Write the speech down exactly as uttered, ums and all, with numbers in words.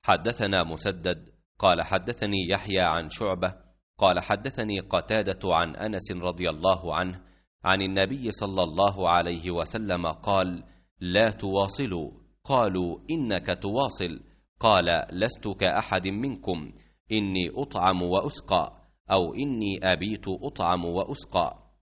حدثنا مسدد قال حدثني يحيى عن شعبة قال حدثني قتادة عن أنس رضي الله عنه عن النبي صلى الله عليه وسلم قال: لا تواصلوا. قالوا: إنك تواصل. قال: لست كأحد منكم، إني أطعم وأسقى، أو إني أبيت أطعم وأسقى.